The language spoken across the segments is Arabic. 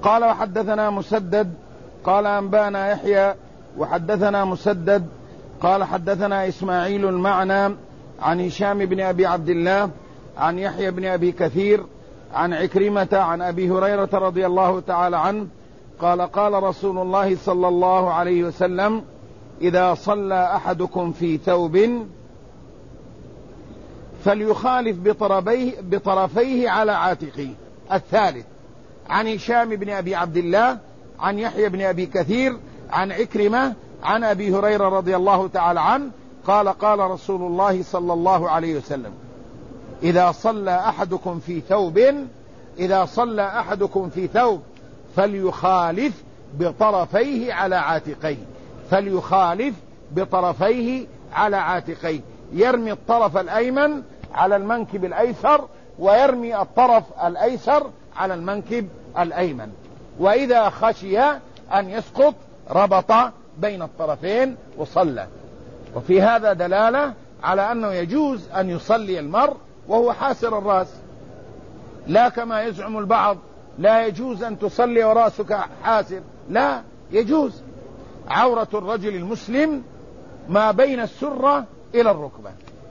قال وحدثنا مسدد قال أنبانا يحيى وحدثنا مسدد قال حدثنا إسماعيل المعنى عن هشام بن أبي عبد الله عن يحيى بن أبي كثير عن عكرمة عن أبي هريرة رضي الله تعالى عنه قال قال رسول الله صلى الله عليه وسلم إذا صلى أحدكم في ثوب فليخالف بطرفيه على عاتقه. الثالث عن هشام بن أبي عبد الله عن يحيى بن أبي كثير عن عكرمة عن أبي هريرة رضي الله تعالى عنه قال قال رسول الله صلى الله عليه وسلم إذا صلى أحدكم في ثوب فليخالف بطرفيه على عاتقيه يرمي الطرف الأيمن على المنكب الأيسر ويرمي الطرف الأيسر على المنكب الأيمن، وإذا خشي أن يسقط ربط بين الطرفين وصلى. وفي هذا دلالة على أنه يجوز أن يصلي المرء وهو حاسر الرأس، لا كما يزعم البعض لا يجوز أن تصلي ورأسك حاسر، لا يجوز. عورة الرجل المسلم ما بين السرة إلى الركبة،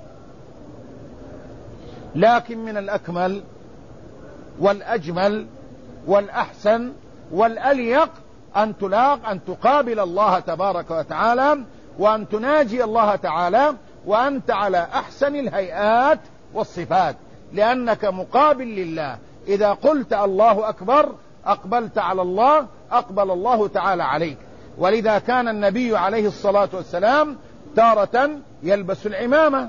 لكن من الأكمل والأجمل والأحسن والأليق أن تقابل الله تبارك وتعالى وأن تناجي الله تعالى وأنت على أحسن الهيئات والصفات، لأنك مقابل لله. إذا قلت الله أكبر أقبلت على الله، أقبل الله تعالى عليك. ولذا كان النبي عليه الصلاة والسلام تارة يلبس العمامة،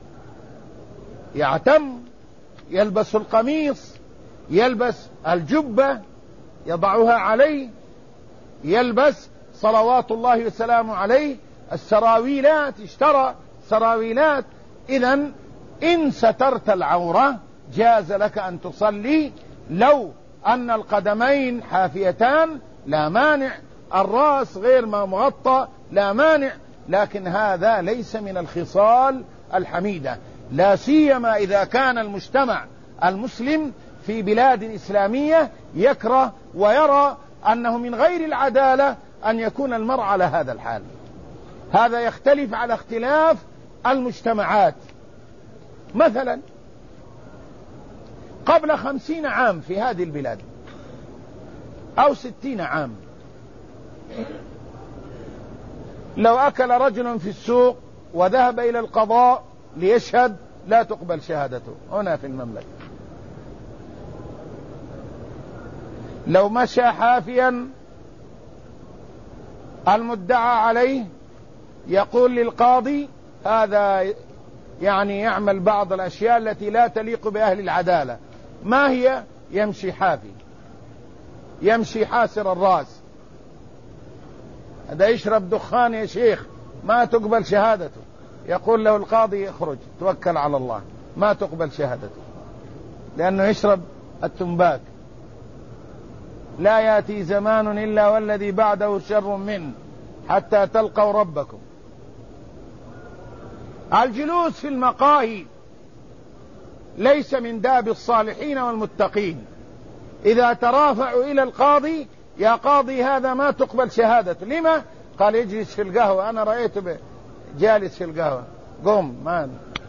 يعتم، يلبس القميص، يلبس الجبة يضعها عليه، يلبس صلوات الله وسلامه عليه السراويلات، اشترى سراويلات. إذن إن سترت العورة جاز لك أن تصلي، لو أن القدمين حافيتان لا مانع، الرأس غير ما مغطى لا مانع، لكن هذا ليس من الخصال الحميدة، لا سيما إذا كان المجتمع المسلم في بلاد إسلامية يكره ويرى أنه من غير العدالة أن يكون المرء على هذا الحال. هذا يختلف على اختلاف المجتمعات. مثلا قبل 50 عام في هذه البلاد أو 60 عام، لو أكل رجل في السوق وذهب إلى القضاء ليشهد لا تقبل شهادته هنا في المملكة. لو مشى حافيا المدعى عليه يقول للقاضي هذا يعني يعمل بعض الأشياء التي لا تليق بأهل العدالة. ما هي؟ يمشي حافي، يمشي حاسر الرأس، هذا يشرب دخان يا شيخ ما تقبل شهادته. يقول له القاضي اخرج توكل على الله، ما تقبل شهادته لأنه يشرب التنباك. لا يأتي زمان إلا والذي بعده شر منه حتى تلقوا ربكم. الجلوس في المقاهي ليس من داب الصالحين والمتقين. إذا ترافعوا إلى القاضي يا قاضي هذا ما تقبل شهادته، لما؟ قال يجلس في القهوة، أنا رأيته جالس في القهوة، قم ما.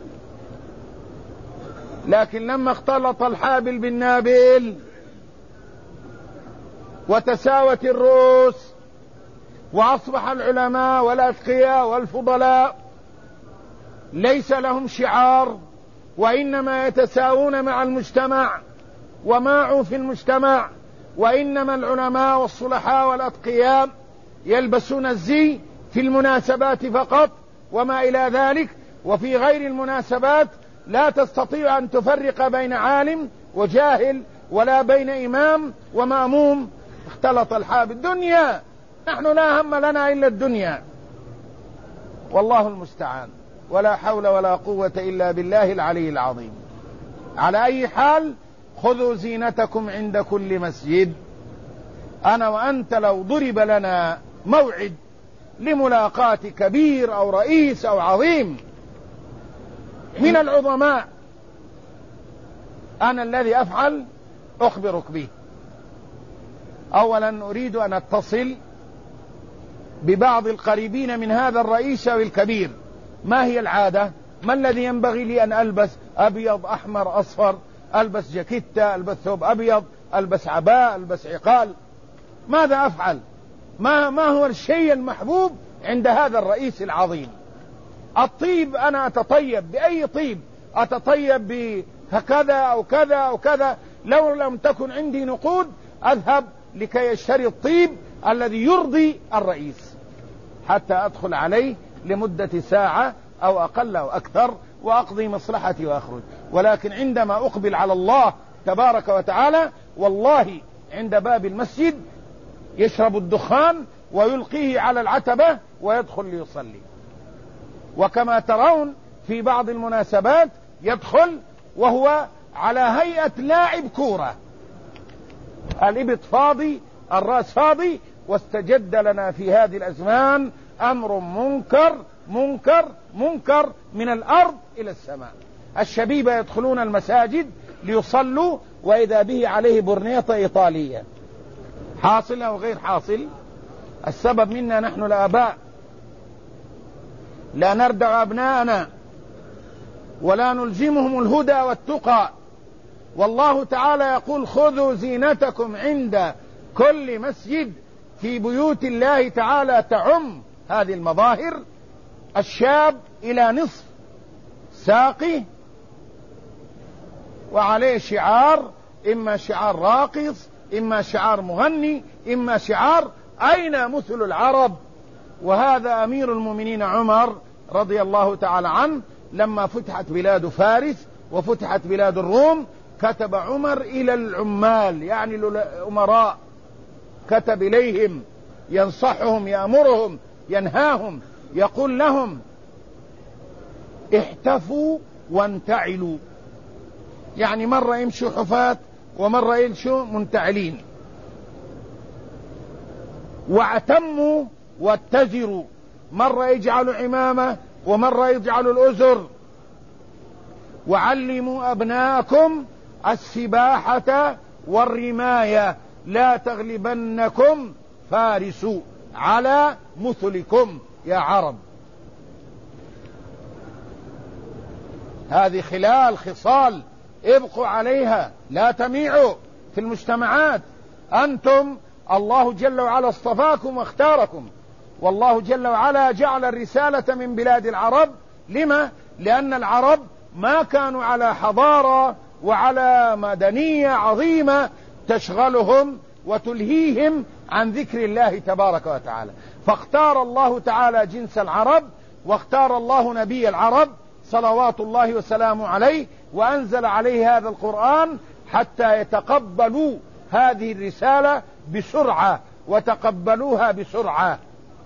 لكن لما اختلط الحابل بالنابل وتساوت الرؤوس وأصبح العلماء والأتقياء والفضلاء ليس لهم شعار، وإنما يتساوون مع المجتمع وماعوا في المجتمع، وإنما العلماء والصلحاء والأتقياء يلبسون الزي في المناسبات فقط وما إلى ذلك، وفي غير المناسبات لا تستطيع أن تفرق بين عالم وجاهل ولا بين إمام ومأموم. اختلط الحال بالدنيا، نحن لا هم لنا إلا الدنيا، والله المستعان، ولا حول ولا قوة إلا بالله العلي العظيم. على أي حال خذوا زينتكم عند كل مسجد. أنا وأنت لو ضرب لنا موعد لملاقاة كبير أو رئيس أو عظيم من العظماء، أنا الذي أفعل أخبرك به. أولا أريد أن أتصل ببعض القريبين من هذا الرئيس الكبير. ما هي العادة؟ ما الذي ينبغي لي أن ألبس؟ أبيض، أحمر، أصفر، ألبس جاكيتة، ألبس ثوب أبيض، ألبس عباء، ألبس عقال؟ ماذا أفعل؟ ما هو الشيء المحبوب عند هذا الرئيس العظيم؟ الطيب، أنا أتطيب بأي طيب، أتطيب بكذا أو كذا أو كذا. لو لم تكن عندي نقود أذهب لكي أشتري الطيب الذي يرضي الرئيس حتى أدخل عليه لمدة ساعة أو أقل أو أكثر وأقضي مصلحتي وأخرج. ولكن عندما أقبل على الله تبارك وتعالى، والله عند باب المسجد يشرب الدخان ويلقيه على العتبة ويدخل ليصلي. وكما ترون في بعض المناسبات يدخل وهو على هيئة لاعب كورة، الإبط فاضي، الرأس فاضي. واستجد لنا في هذه الأزمان أمر منكر منكر منكر من الأرض إلى السماء. الشبيبة يدخلون المساجد ليصلوا وإذا به عليه برنيطة إيطالية. حاصل أو غير حاصل؟ السبب منا نحن الآباء، لا نردع أبناءنا ولا نلزمهم الهدى والتقى. والله تعالى يقول: خذوا زينتكم عند كل مسجد. في بيوت الله تعالى تعم هذه المظاهر. الشاب إلى نصف ساقه وعليه شعار، إما شعار راقص، إما شعار مغني، إما شعار أين مثل العرب. وهذا أمير المؤمنين عمر رضي الله تعالى عنه لما فتحت بلاد فارس وفتحت بلاد الروم كتب عمر إلى العمال، يعني الأمراء، كتب إليهم ينصحهم، يأمرهم، ينهاهم، يقول لهم: احتفوا وانتعلوا. يعني مرة يمشوا حفاة ومرة يمشوا منتعلين. واعتموا واتزروا، مرة يجعلوا عمامة ومرة يجعلوا الأزر. وعلموا أبناءكم السباحة والرماية، لا تغلبنكم فارس على مثلكم يا عرب. هذه خصال ابقوا عليها، لا تميعوا في المجتمعات. أنتم الله جل وعلا اصطفاكم واختاركم، والله جل وعلا جعل الرسالة من بلاد العرب. لما؟ لأن العرب ما كانوا على حضارة وعلى مدنية عظيمة تشغلهم وتلهيهم عن ذكر الله تبارك وتعالى. فاختار الله تعالى جنس العرب، واختار الله نبي العرب صلوات الله وسلامه عليه، وأنزل عليه هذا القرآن حتى يتقبلوا هذه الرسالة بسرعة، وتقبلوها بسرعة.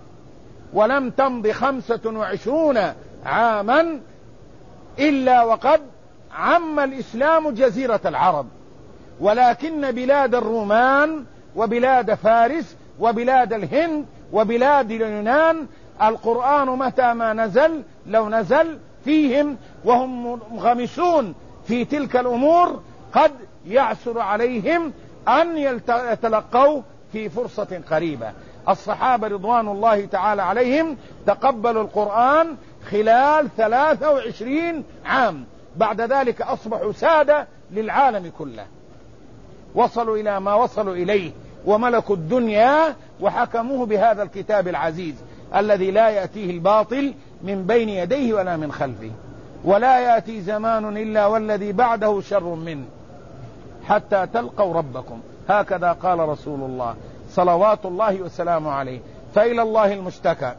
ولم تمض 25 عاما إلا وقد عم الإسلام جزيرة العرب. ولكن بلاد الرومان وبلاد فارس وبلاد الهند وبلاد اليونان القرآن متى ما نزل، لو نزل فيهم وهم منغمسون في تلك الأمور، قد يعسر عليهم أن يتلقوا في فرصة قريبة. الصحابة رضوان الله تعالى عليهم تقبلوا القرآن خلال 23 عام، بعد ذلك أصبحوا سادة للعالم كله، وصلوا إلى ما وصلوا إليه وملكوا الدنيا وحكموه بهذا الكتاب العزيز الذي لا يأتيه الباطل من بين يديه ولا من خلفه، ولا يأتي زمان إلا والذي بعده شر منه حتى تلقوا ربكم. هكذا قال رسول الله صلوات الله وسلامه عليه. فإلى الله المشتكى،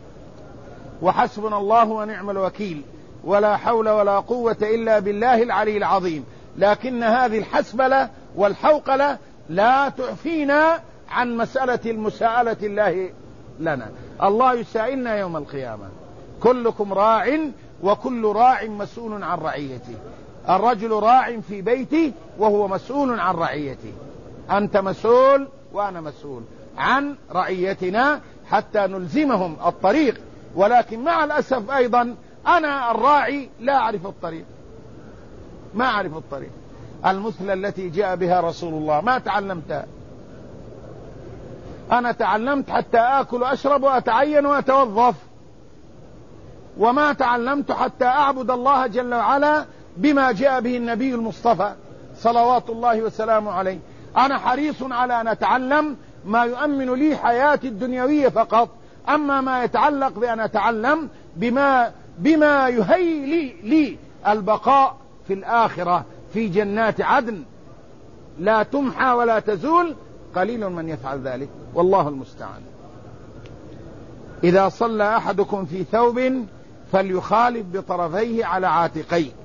وحسبنا الله ونعم الوكيل، ولا حول ولا قوة إلا بالله العلي العظيم. لكن هذه الحسبلة والحوقلة لا تعفينا عن مسألة المساءلة الله لنا. الله يسائلنا يوم القيامة: كلكم راع وكل راع مسؤول عن رعيته. الرجل راع في بيته وهو مسؤول عن رعيته. أنت مسؤول وأنا مسؤول عن رعيتنا حتى نلزمهم الطريق. ولكن مع الأسف أيضا أنا الراعي لا أعرف الطريق، ما أعرف الطريق. المثلى التي جاء بها رسول الله ما تعلمتها، أنا تعلمت حتى آكل وأشرب وأتعين وأتوظف، وما تعلمت حتى أعبد الله جل وعلا بما جاء به النبي المصطفى صلوات الله وسلامه عليه. أنا حريص على أن أتعلم ما يؤمن لي حياتي الدنيوية فقط، أما ما يتعلق بأن أتعلم بما يهيئ لي البقاء في الآخرة في جنات عدن لا تمحى ولا تزول، قليل من يفعل ذلك، والله المستعان. إذا صلى أحدكم في ثوب فليخالف بطرفيه على عاتقيه،